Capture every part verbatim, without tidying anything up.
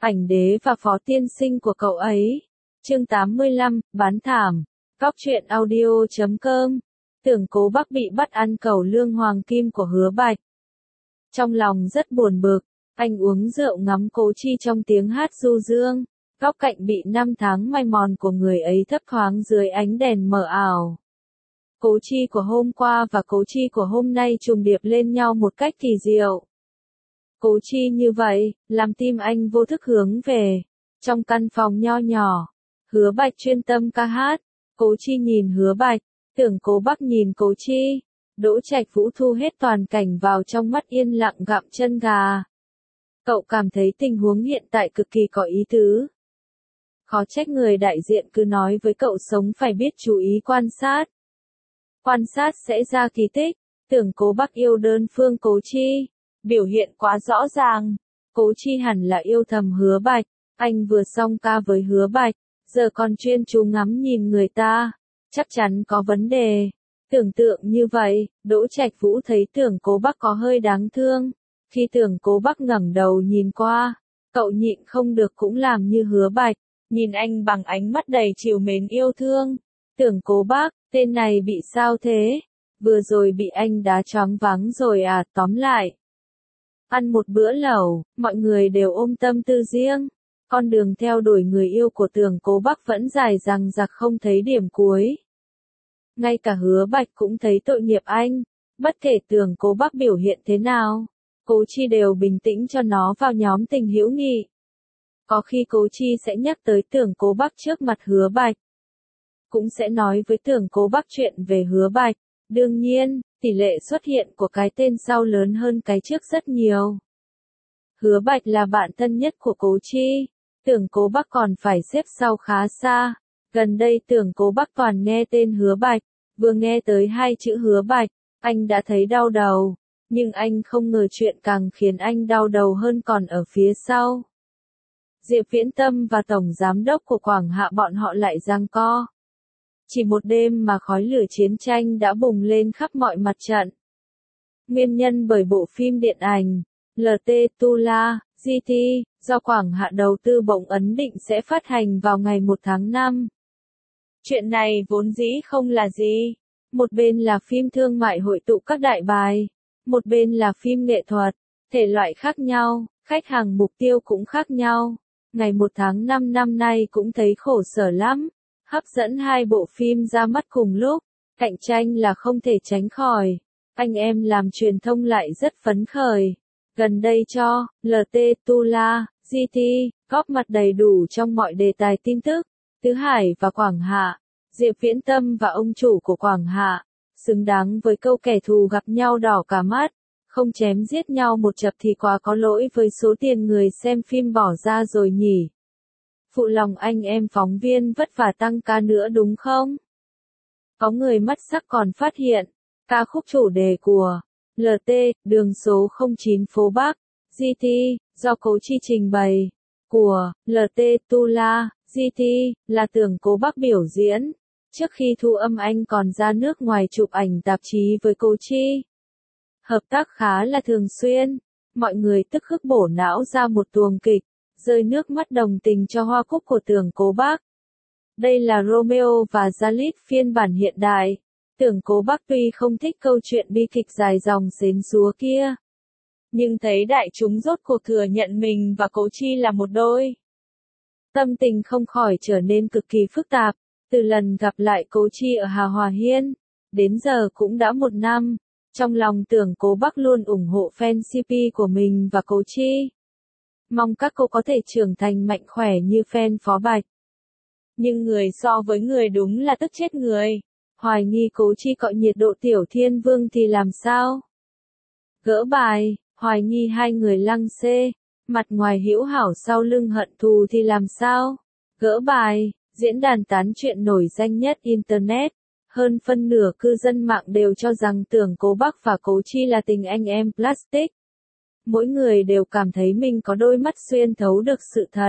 ảnh đế và phó tiên sinh của cậu ấy. Chương tám mươi lăm, bán thảm. Góc truyện audio chấm com. Tưởng Cố Bắc bị bắt ăn cẩu lương hoàng kim của Hứa Bạch. Trong lòng rất buồn bực, anh uống rượu ngắm Cố Chi trong tiếng hát du dương. Góc cạnh bị năm tháng mai mòn của người ấy thấp thoáng dưới ánh đèn mờ ảo. Cố Chi của hôm qua và Cố Chi của hôm nay trùng điệp lên nhau một cách kỳ diệu. Cố Chi như vậy, làm tim anh vô thức hướng về. Trong căn phòng nho nhỏ, Hứa Bạch chuyên tâm ca hát. Cố Chi nhìn Hứa Bạch, Tưởng Cố Bắc nhìn Cố Chi. Đỗ Trạch Vũ thu hết toàn cảnh vào trong mắt, yên lặng gặm chân gà. Cậu cảm thấy tình huống hiện tại cực kỳ có ý tứ. Khó trách người đại diện cứ nói với cậu sống phải biết chú ý quan sát. Quan sát sẽ ra kỳ tích. Tưởng Cố Bắc yêu đơn phương Cố Chi. Biểu hiện quá rõ ràng. Cố Chi hẳn là yêu thầm Hứa Bạch. Anh vừa xong ca với Hứa Bạch, giờ còn chuyên chú ngắm nhìn người ta. Chắc chắn có vấn đề. Tưởng tượng như vậy, Đỗ Trạch Vũ thấy Tưởng Cố Bắc có hơi đáng thương. Khi Tưởng Cố Bắc ngẩng đầu nhìn qua, cậu nhịn không được cũng làm như Hứa Bạch, nhìn anh bằng ánh mắt đầy trìu mến yêu thương. Tưởng Cố Bắc, tên này bị sao thế? Vừa rồi bị anh đá choáng váng rồi à? Tóm lại, ăn một bữa lẩu, mọi người đều ôm tâm tư riêng. Con đường theo đuổi người yêu của Tưởng Cố Bắc vẫn dài dằng dặc không thấy điểm cuối. Ngay cả Hứa Bạch cũng thấy tội nghiệp anh. Bất kể Tưởng Cố Bắc biểu hiện thế nào, Cố Chi đều bình tĩnh cho nó vào nhóm tình hữu nghị. Có khi Cố Chi sẽ nhắc tới Tưởng Cố Bắc trước mặt Hứa Bạch. Cũng sẽ nói với Tưởng Cố Bắc chuyện về Hứa Bạch. Đương nhiên, tỷ lệ xuất hiện của cái tên sau lớn hơn cái trước rất nhiều. Hứa Bạch là bạn thân nhất của Cố Chi. Tưởng Cố Bắc còn phải xếp sau khá xa. Gần đây Tưởng Cố Bắc toàn nghe tên Hứa Bạch. Vừa nghe tới hai chữ Hứa Bạch, anh đã thấy đau đầu. Nhưng anh không ngờ chuyện càng khiến anh đau đầu hơn còn ở phía sau. Diệp Viễn Tâm và Tổng Giám đốc của Quảng Hạ bọn họ lại giằng co. Chỉ một đêm mà khói lửa chiến tranh đã bùng lên khắp mọi mặt trận. Nguyên nhân bởi bộ phim điện ảnh lờ tê Tula, giê tê, do Quảng Hạ đầu tư bỗng ấn định sẽ phát hành vào ngày một tháng năm. Chuyện này vốn dĩ không là gì. Một bên là phim thương mại hội tụ các đại bài, một bên là phim nghệ thuật, thể loại khác nhau, khách hàng mục tiêu cũng khác nhau. Ngày một tháng năm năm nay cũng thấy khổ sở lắm. Hấp dẫn hai bộ phim ra mắt cùng lúc, cạnh tranh là không thể tránh khỏi. Anh em làm truyền thông lại rất phấn khởi. Gần đây cho lờ tê Tula, giê tê, góp mặt đầy đủ trong mọi đề tài tin tức. Tứ Hải và Quảng Hạ, Diệp Viễn Tâm và ông chủ của Quảng Hạ, xứng đáng với câu kẻ thù gặp nhau đỏ cả mắt. Không chém giết nhau một chập thì quá có lỗi với số tiền người xem phim bỏ ra rồi nhỉ. Phụ lòng anh em phóng viên vất vả tăng ca nữa đúng không? Có người mắt sắc còn phát hiện, ca khúc chủ đề của lờ tê, đường số không chín phố Bắc, giê tê, do Cố Chi trình bày, của lờ tê Tula, giê tê, là Tưởng Cố Bắc biểu diễn. Trước khi thu âm anh còn ra nước ngoài chụp ảnh tạp chí với Cố Chi. Hợp tác khá là thường xuyên, mọi người tức khắc bổ não ra một tuồng kịch, rơi nước mắt đồng tình cho hoa cúc của Tưởng Cố Bắc. Đây là Romeo và Juliet phiên bản hiện đại. Tưởng Cố Bắc tuy không thích câu chuyện bi kịch dài dòng xến xúa kia, nhưng thấy đại chúng rốt cuộc thừa nhận mình và Cố Chi là một đôi. Tâm tình không khỏi trở nên cực kỳ phức tạp. Từ lần gặp lại Cố Chi ở Hà Hòa Hiên, đến giờ cũng đã một năm. Trong lòng Tưởng Cố Bắc luôn ủng hộ fan xê pê của mình và Cố Chi. Mong các cô có thể trưởng thành mạnh khỏe như fan Phó Bạch. Nhưng người so với người đúng là tức chết người. Hoài nghi Cố Chi cọ nhiệt độ Tiểu Thiên Vương thì làm sao? Gỡ bài, hoài nghi hai người lăng xê, mặt ngoài hữu hảo sau lưng hận thù thì làm sao? Gỡ bài, diễn đàn tán chuyện nổi danh nhất Internet. Hơn phân nửa cư dân mạng đều cho rằng Tưởng Cố Bắc và Cố Chi là tình anh em plastic. Mỗi người đều cảm thấy mình có đôi mắt xuyên thấu được sự thật.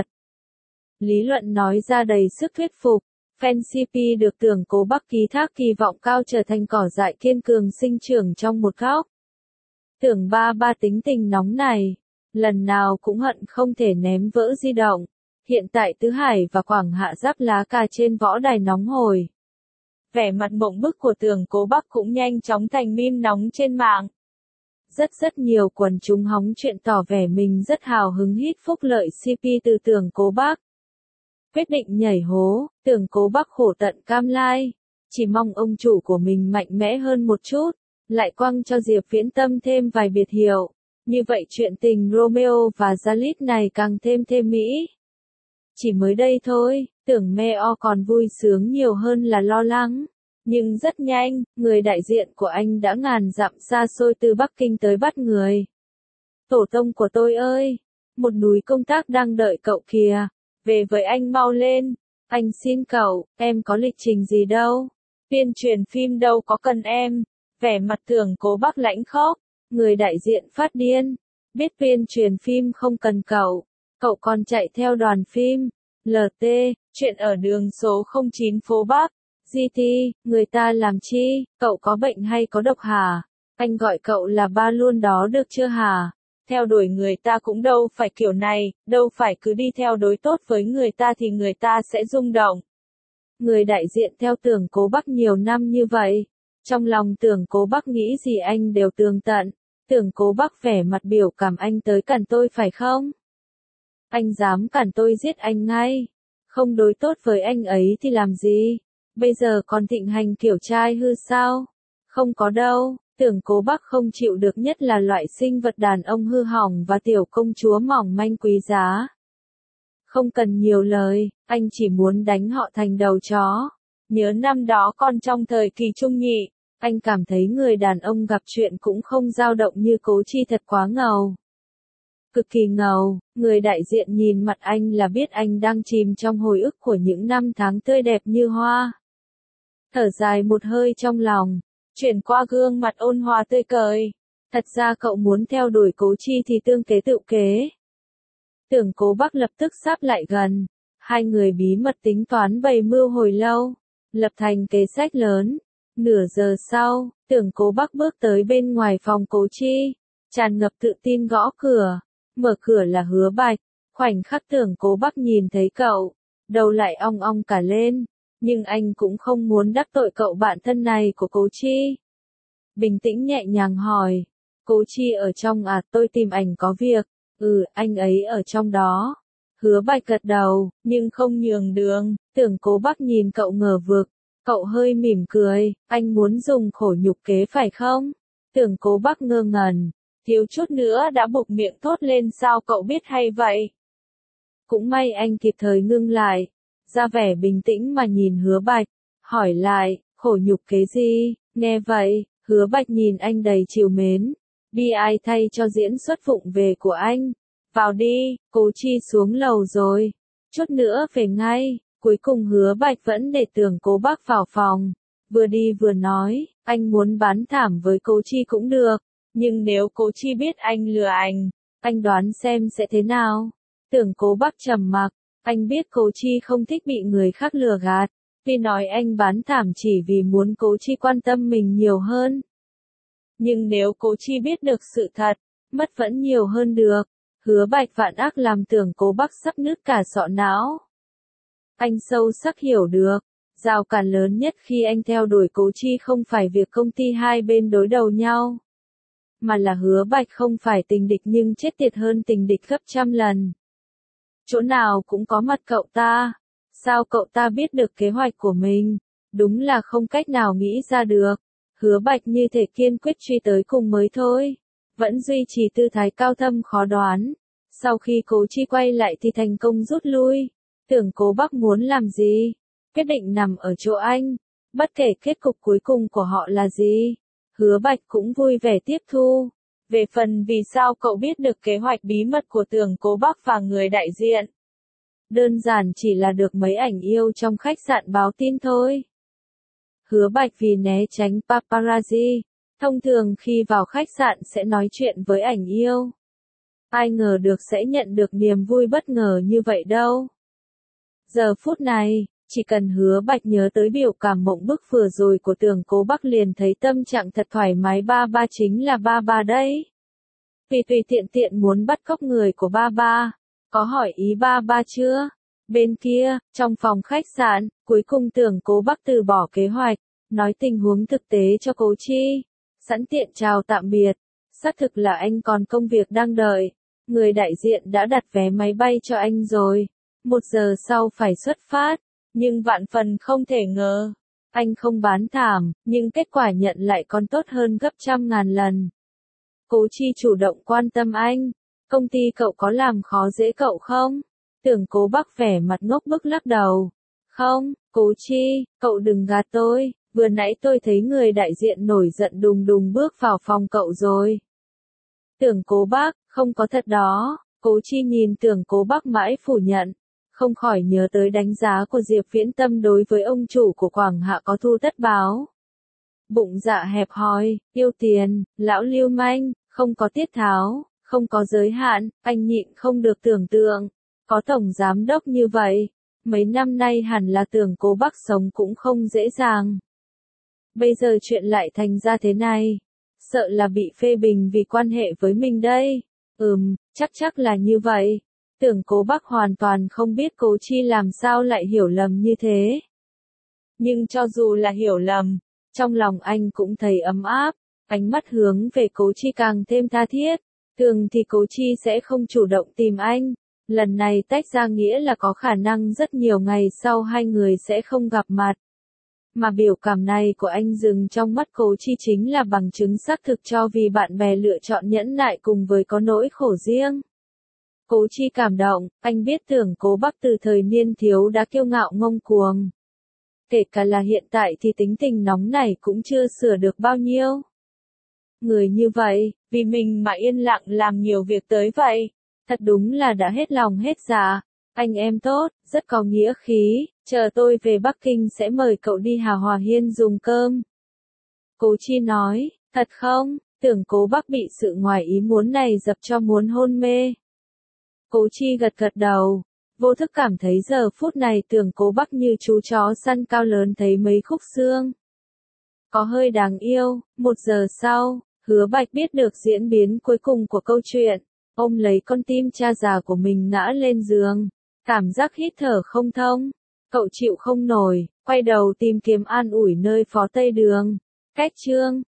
Lý luận nói ra đầy sức thuyết phục. Fan xê pê được Tưởng Cố Bắc ký thác kỳ vọng cao trở thành cỏ dại kiên cường sinh trưởng trong một góc. Tưởng ba ba tính tình nóng này, lần nào cũng hận không thể ném vỡ di động. Hiện tại Tứ Hải và Quảng Hạ giáp lá cà trên võ đài nóng hổi. Vẻ mặt mộng bức của Tưởng Cố Bắc cũng nhanh chóng thành meme nóng trên mạng. Rất rất nhiều quần chúng hóng chuyện tỏ vẻ mình rất hào hứng hít phúc lợi xê pê từ Tưởng Cố Bắc. Quyết định nhảy hố, Tưởng Cố Bắc khổ tận cam lai. Chỉ mong ông chủ của mình mạnh mẽ hơn một chút, lại quăng cho Diệp Viễn Tâm thêm vài biệt hiệu. Như vậy chuyện tình Romeo và Juliet này càng thêm thêm mỹ. Chỉ mới đây thôi, Tưởng Meo còn vui sướng nhiều hơn là lo lắng. Nhưng rất nhanh, người đại diện của anh đã ngàn dặm xa xôi từ Bắc Kinh tới bắt người. Tổ tông của tôi ơi, một núi công tác đang đợi cậu kìa, về với anh mau lên, anh xin cậu, em có lịch trình gì đâu, tuyên truyền phim đâu có cần em, vẻ mặt Tưởng Cố Bắc lãnh khóc, người đại diện phát điên, biết tuyên truyền phim không cần cậu, cậu còn chạy theo đoàn phim, lờ tê, chuyện ở đường số không chín phố Bắc. giê tê, người ta làm chi, cậu có bệnh hay có độc hả? Anh gọi cậu là ba luôn đó được chưa hả? Theo đuổi người ta cũng đâu phải kiểu này, đâu phải cứ đi theo đối tốt với người ta thì người ta sẽ rung động. Người đại diện theo Tưởng Cố Bắc nhiều năm như vậy. Trong lòng Tưởng Cố Bắc nghĩ gì anh đều tường tận. Tưởng Cố Bắc vẻ mặt biểu cảm anh tới cản tôi phải không? Anh dám cản tôi giết anh ngay. Không đối tốt với anh ấy thì làm gì? Bây giờ còn thịnh hành kiểu trai hư sao? Không có đâu, Tưởng Cố Bắc không chịu được nhất là loại sinh vật đàn ông hư hỏng và tiểu công chúa mỏng manh quý giá. Không cần nhiều lời, anh chỉ muốn đánh họ thành đầu chó. Nhớ năm đó còn trong thời kỳ trung nhị, anh cảm thấy người đàn ông gặp chuyện cũng không dao động như Cố Chi thật quá ngầu. Cực kỳ ngầu, người đại diện nhìn mặt anh là biết anh đang chìm trong hồi ức của những năm tháng tươi đẹp như hoa. Thở dài một hơi trong lòng, chuyển qua gương mặt ôn hòa tươi cười. Thật ra cậu muốn theo đuổi Cố Chi thì tương kế tự kế. Tưởng Cố Bắc lập tức sáp lại gần. Hai người bí mật tính toán bày mưu hồi lâu, lập thành kế sách lớn. Nửa giờ sau, Tưởng Cố Bắc bước tới bên ngoài phòng Cố Chi, tràn ngập tự tin gõ cửa. Mở cửa là Hứa Bạch. Khoảnh khắc Tưởng Cố Bắc nhìn thấy cậu, đầu lại ong ong cả lên. Nhưng anh cũng không muốn đắc tội cậu bạn thân này của Cố Chi. Bình tĩnh nhẹ nhàng hỏi. Cố Chi ở trong à, tôi tìm ảnh có việc. Ừ, anh ấy ở trong đó. Hứa Bạch gật đầu, nhưng không nhường đường. Tưởng Cố Bắc nhìn cậu ngờ vực. Cậu hơi mỉm cười, anh muốn dùng khổ nhục kế phải không? Tưởng Cố Bắc ngơ ngẩn, thiếu chút nữa đã buộc miệng thốt lên sao cậu biết hay vậy? Cũng may anh kịp thời ngưng lại. Ra vẻ bình tĩnh mà nhìn Hứa Bạch, hỏi lại, khổ nhục kế gì? Nghe vậy, Hứa Bạch nhìn anh đầy trìu mến, bi ai thay cho diễn xuất vụng về của anh. Vào đi, Cố Chi xuống lầu rồi, chút nữa về ngay. Cuối cùng Hứa Bạch vẫn để Tưởng Cố Bắc vào phòng, vừa đi vừa nói, anh muốn bán thảm với Cố Chi cũng được, nhưng nếu Cố Chi biết anh lừa anh, anh đoán xem sẽ thế nào? Tưởng Cố Bắc trầm mặc. Anh biết Cố Chi không thích bị người khác lừa gạt, tuy nói anh bán thảm chỉ vì muốn Cố Chi quan tâm mình nhiều hơn. Nhưng nếu Cố Chi biết được sự thật, mất vẫn nhiều hơn được. Hứa Bạch vạn ác làm Tưởng Cố Bắc sắp nứt cả sọ não. Anh sâu sắc hiểu được, rào cản lớn nhất khi anh theo đuổi Cố Chi không phải việc công ty hai bên đối đầu nhau, mà là Hứa Bạch không phải tình địch nhưng chết tiệt hơn tình địch gấp trăm lần. Chỗ nào cũng có mặt cậu ta. Sao cậu ta biết được kế hoạch của mình? Đúng là không cách nào nghĩ ra được. Hứa Bạch như thể kiên quyết truy tới cùng mới thôi. Vẫn duy trì tư thái cao thâm khó đoán. Sau khi Cố Chi quay lại thì thành công rút lui. Tưởng Cố Bắc muốn làm gì? Quyết định nằm ở chỗ anh. Bất kể kết cục cuối cùng của họ là gì. Hứa Bạch cũng vui vẻ tiếp thu. Về phần vì sao cậu biết được kế hoạch bí mật của Tưởng Cố Bắc và người đại diện? Đơn giản chỉ là được mấy ảnh yêu trong khách sạn báo tin thôi. Hứa Bạch vì né tránh paparazzi, thông thường khi vào khách sạn sẽ nói chuyện với ảnh yêu. Ai ngờ được sẽ nhận được niềm vui bất ngờ như vậy đâu. Giờ phút này, chỉ cần Hứa Bạch nhớ tới biểu cảm mộng bức vừa rồi của Tưởng Cố Bắc liền thấy tâm trạng thật thoải mái, ba ba chính là ba ba đấy. vì tùy tiện tiện muốn bắt cóc người của ba ba. Có hỏi ý ba ba chưa? Bên kia, trong phòng khách sạn, cuối cùng Tưởng Cố Bắc từ bỏ kế hoạch, nói tình huống thực tế cho Cố Chi. Sẵn tiện chào tạm biệt. Xác thực là anh còn công việc đang đợi. Người đại diện đã đặt vé máy bay cho anh rồi. Một giờ sau phải xuất phát. Nhưng vạn phần không thể ngờ. Anh không bán thảm, nhưng kết quả nhận lại còn tốt hơn gấp trăm ngàn lần. Cố Chi chủ động quan tâm anh. Công ty cậu có làm khó dễ cậu không? Tưởng Cố Bắc vẻ mặt ngốc bức lắc đầu. Không, Cố Chi, cậu đừng gạt tôi. Vừa nãy tôi thấy người đại diện nổi giận đùng đùng bước vào phòng cậu rồi. Tưởng Cố Bắc, không có thật đó. Cố Chi nhìn Tưởng Cố Bắc mãi phủ nhận. Không khỏi nhớ tới đánh giá của Diệp Viễn Tâm đối với ông chủ của Quảng Hạ có thu tất báo. Bụng dạ hẹp hòi, yêu tiền, lão lưu manh, không có tiết tháo, không có giới hạn, anh nhịn không được tưởng tượng. Có tổng giám đốc như vậy, mấy năm nay hẳn là Tưởng Cố Bắc sống cũng không dễ dàng. Bây giờ chuyện lại thành ra thế này, sợ là bị phê bình vì quan hệ với mình đây. Ừm, chắc chắc là như vậy. Tưởng Cố Bắc hoàn toàn không biết Cố Chi làm sao lại hiểu lầm như thế. Nhưng cho dù là hiểu lầm, trong lòng anh cũng thấy ấm áp, ánh mắt hướng về Cố Chi càng thêm tha thiết. Thường thì Cố Chi sẽ không chủ động tìm anh, lần này tách ra nghĩa là có khả năng rất nhiều ngày sau hai người sẽ không gặp mặt. Mà biểu cảm này của anh dừng trong mắt Cố Chi chính là bằng chứng xác thực cho vì bạn bè lựa chọn nhẫn nại cùng với có nỗi khổ riêng. Cố Chi cảm động, anh biết Tưởng Cố Bắc từ thời niên thiếu đã kiêu ngạo ngông cuồng. Kể cả là hiện tại thì tính tình nóng nảy cũng chưa sửa được bao nhiêu. Người như vậy, vì mình mà yên lặng làm nhiều việc tới vậy, thật đúng là đã hết lòng hết dạ. Anh em tốt, rất có nghĩa khí, chờ tôi về Bắc Kinh sẽ mời cậu đi Hà Hòa Hiên dùng cơm. Cố Chi nói, thật không? Tưởng Cố Bắc bị sự ngoài ý muốn này dập cho muốn hôn mê. Cố Chi gật gật đầu, vô thức cảm thấy giờ phút này Tưởng Cố Bắc như chú chó săn cao lớn thấy mấy khúc xương. Có hơi đáng yêu. Một giờ sau, Hứa Bạch biết được diễn biến cuối cùng của câu chuyện, ôm lấy con tim cha già của mình ngã lên giường, cảm giác hít thở không thông. Cậu chịu không nổi, quay đầu tìm kiếm an ủi nơi Phó Tây Đường. Cách chương